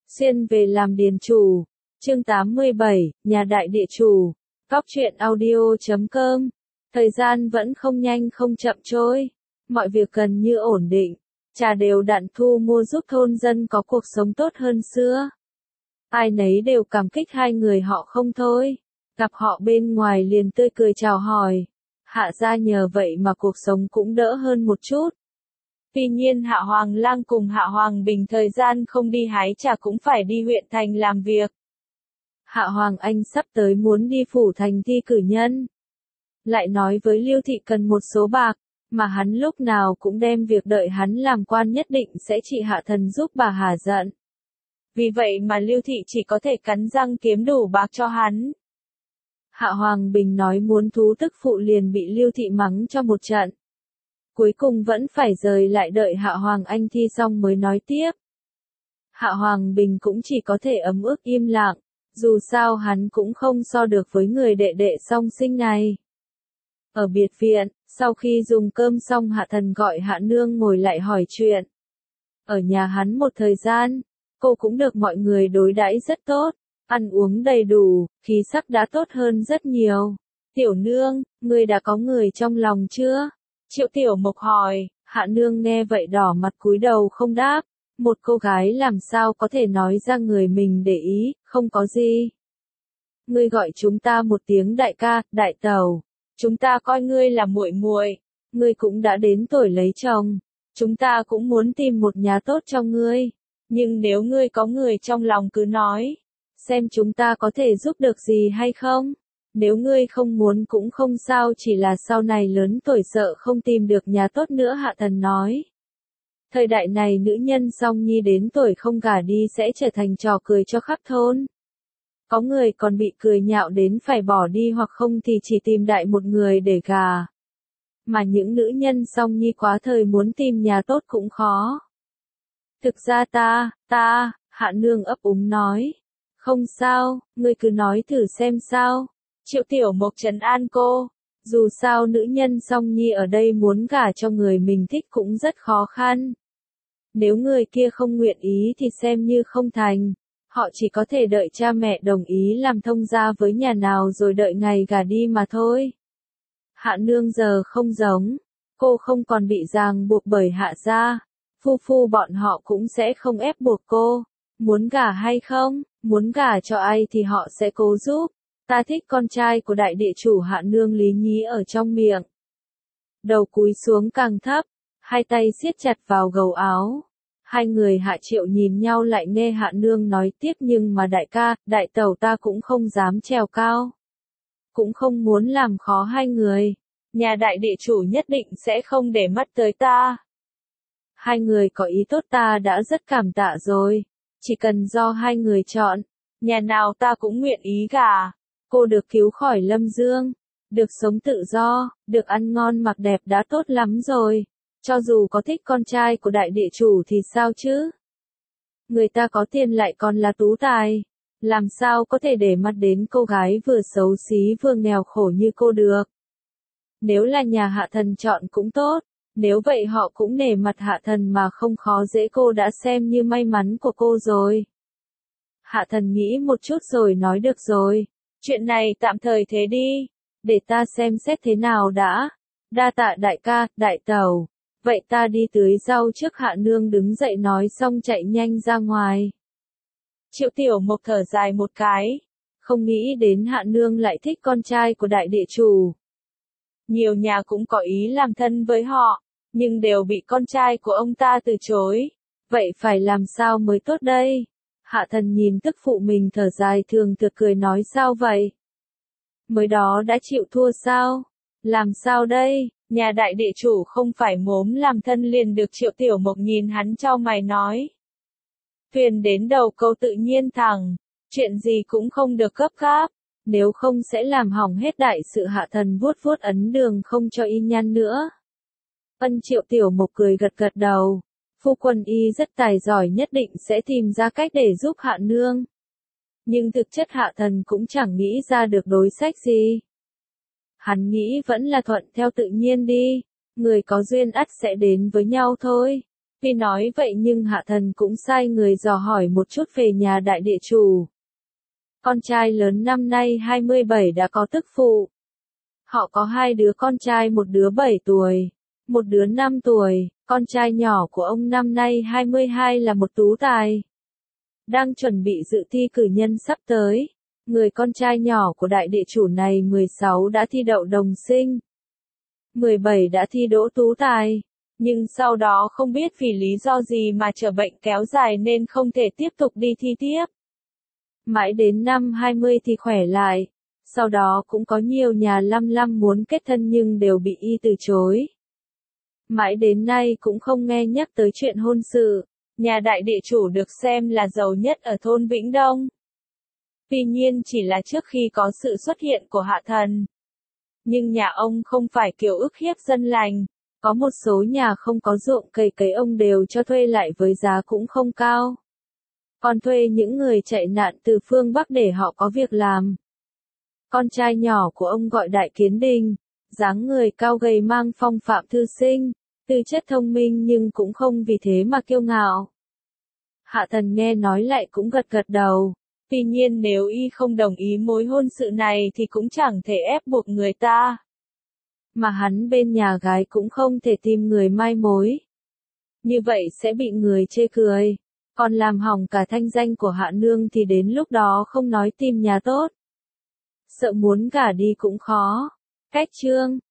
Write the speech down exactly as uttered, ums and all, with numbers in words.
Xuyên về làm điền chủ. Chương tám mươi bảy, nhà đại địa chủ. Cóc truyện audio chấm com. Thời gian vẫn không nhanh không chậm trôi. Mọi việc gần như ổn định. Trà đều đặn thu mua giúp thôn dân có cuộc sống tốt hơn xưa. Ai nấy đều cảm kích hai người họ không thôi. Gặp họ bên ngoài liền tươi cười chào hỏi. Hạ gia nhờ vậy mà cuộc sống cũng đỡ hơn một chút. Tuy nhiên Hạ Hoàng Lang cùng Hạ Hoàng Bình thời gian không đi hái trà cũng phải đi huyện thành làm việc. Hạ Hoàng Anh sắp tới muốn đi phủ thành thi cử nhân. Lại nói với Lưu Thị cần một số bạc, mà hắn lúc nào cũng đem việc đợi hắn làm quan nhất định sẽ trị Hạ Thần giúp bà hà giận. Vì vậy mà Lưu Thị chỉ có thể cắn răng kiếm đủ bạc cho hắn. Hạ Hoàng Bình nói muốn thú tức phụ liền bị Lưu Thị mắng cho một trận. Cuối cùng vẫn phải rời lại đợi Hạ Hoàng Anh thi xong mới nói tiếp. Hạ Hoàng Bình cũng chỉ có thể ấm ức im lặng, dù sao hắn cũng không so được với người đệ đệ song sinh này. Ở biệt viện, sau khi dùng cơm xong Hạ Thần gọi Hạ Nương ngồi lại hỏi chuyện. Ở nhà hắn một thời gian, cô cũng được mọi người đối đãi rất tốt, ăn uống đầy đủ, khí sắc đã tốt hơn rất nhiều. Tiểu Nương, ngươi đã có người trong lòng chưa? Triệu Tiểu Mộc hỏi. Hạ Nương nghe vậy đỏ mặt cúi đầu không đáp. Một cô gái làm sao có thể nói ra người mình để ý, không có gì. Ngươi gọi chúng ta một tiếng đại ca, đại tẩu. Chúng ta coi ngươi là muội muội. Ngươi cũng đã đến tuổi lấy chồng. Chúng ta cũng muốn tìm một nhà tốt cho ngươi. Nhưng nếu ngươi có người trong lòng cứ nói. Xem chúng ta có thể giúp được gì hay không. Nếu ngươi không muốn cũng không sao, chỉ là sau này lớn tuổi sợ không tìm được nhà tốt nữa. Hạ Thần nói. Thời đại này nữ nhân song nhi đến tuổi không gả đi sẽ trở thành trò cười cho khắp thôn. Có người còn bị cười nhạo đến phải bỏ đi hoặc không thì chỉ tìm đại một người để gả. Mà những nữ nhân song nhi quá thời muốn tìm nhà tốt cũng khó. Thực ra ta, ta, Hạ Nương ấp úng nói. Không sao, ngươi cứ nói thử xem sao. Triệu Tiểu Mộc trấn an cô. Dù sao nữ nhân song nhi ở đây muốn gả cho người mình thích cũng rất khó khăn. Nếu người kia không nguyện ý thì xem như không thành. Họ chỉ có thể đợi cha mẹ đồng ý làm thông gia với nhà nào rồi đợi ngày gả đi mà thôi. Hạ Nương giờ không giống. Cô không còn bị ràng buộc bởi Hạ gia. Phu phu bọn họ cũng sẽ không ép buộc cô. Muốn gả hay không, muốn gả cho ai thì họ sẽ cố giúp. Ta thích con trai của đại địa chủ. Hạ Nương lý nhí ở trong miệng. Đầu cúi xuống càng thấp, hai tay siết chặt vào gầu áo. Hai người Hạ Triệu nhìn nhau lại nghe Hạ Nương nói tiếp, nhưng mà đại ca, đại tẩu ta cũng không dám trèo cao. Cũng không muốn làm khó hai người. Nhà đại địa chủ nhất định sẽ không để mắt tới ta. Hai người có ý tốt ta đã rất cảm tạ rồi. Chỉ cần do hai người chọn, nhà nào ta cũng nguyện ý gả. Cô được cứu khỏi Lâm Dương, được sống tự do, được ăn ngon mặc đẹp đã tốt lắm rồi. Cho dù có thích con trai của đại địa chủ thì sao chứ? Người ta có tiền lại còn là tú tài. Làm sao có thể để mắt đến cô gái vừa xấu xí vừa nghèo khổ như cô được? Nếu là nhà Hạ Thần chọn cũng tốt. Nếu vậy họ cũng nể mặt Hạ Thần mà không khó dễ, cô đã xem như may mắn của cô rồi. Hạ Thần nghĩ một chút rồi nói được rồi. Chuyện này tạm thời thế đi. Để ta xem xét thế nào đã. Đa tạ đại ca, đại tẩu. Vậy ta đi tưới rau trước. Hạ Nương đứng dậy nói xong chạy nhanh ra ngoài. Triệu Tiểu Mộc thở dài một cái. Không nghĩ đến Hạ Nương lại thích con trai của đại địa chủ. Nhiều nhà cũng có ý làm thân với họ, nhưng đều bị con trai của ông ta từ chối. Vậy phải làm sao mới tốt đây? Hạ Thần nhìn tức phụ mình thở dài thường thực cười nói sao vậy? Mới đó đã chịu thua sao? Làm sao đây? Nhà đại địa chủ không phải mốm làm thân liền được. Triệu Tiểu Mộc nhìn hắn chau mày nói. Thuyền đến đầu câu tự nhiên thẳng, chuyện gì cũng không được gấp gáp, nếu không sẽ làm hỏng hết đại sự. Hạ Thần vuốt vuốt ấn đường không cho y nhăn nữa. Ân. Triệu Tiểu Mộc cười gật gật đầu. Phu quân y rất tài giỏi, nhất định sẽ tìm ra cách để giúp Hạ Nương. Nhưng thực chất Hạ Thần cũng chẳng nghĩ ra được đối sách gì. Hắn nghĩ vẫn là thuận theo tự nhiên đi. Người có duyên ắt sẽ đến với nhau thôi. Tuy nói vậy nhưng Hạ Thần cũng sai người dò hỏi một chút về nhà đại địa chủ. Con trai lớn năm nay hai mươi bảy đã có tức phụ. Họ có hai đứa con trai, một đứa bảy tuổi, một đứa năm tuổi, con trai nhỏ của ông năm nay hai mươi hai là một tú tài. Đang chuẩn bị dự thi cử nhân sắp tới. Người con trai nhỏ của đại địa chủ này mười sáu đã thi đậu đồng sinh. mười bảy đã thi đỗ tú tài. Nhưng sau đó không biết vì lý do gì mà trở bệnh kéo dài nên không thể tiếp tục đi thi tiếp. Mãi đến năm hai mươi thì khỏe lại. Sau đó cũng có nhiều nhà lăm lăm muốn kết thân nhưng đều bị y từ chối. Mãi đến nay cũng không nghe nhắc tới chuyện hôn sự. Nhà đại địa chủ được xem là giàu nhất ở thôn Vĩnh Đông. Tuy nhiên chỉ là trước khi có sự xuất hiện của Hạ Thần. Nhưng nhà ông không phải kiểu ức hiếp dân lành. Có một số nhà không có ruộng cày cấy ông đều cho thuê lại với giá cũng không cao. Còn thuê những người chạy nạn từ phương Bắc để họ có việc làm. Con trai nhỏ của ông gọi Đại Kiến Đình, dáng người cao gầy mang phong phạm thư sinh, tư chất thông minh nhưng cũng không vì thế mà kiêu ngạo. Hạ Thần nghe nói lại cũng gật gật đầu. Tuy nhiên nếu y không đồng ý mối hôn sự này thì cũng chẳng thể ép buộc người ta. Mà hắn bên nhà gái cũng không thể tìm người mai mối. Như vậy sẽ bị người chê cười. Còn làm hỏng cả thanh danh của Hạ Nương thì đến lúc đó không nói tìm nhà tốt. Sợ muốn gả đi cũng khó. Cách chương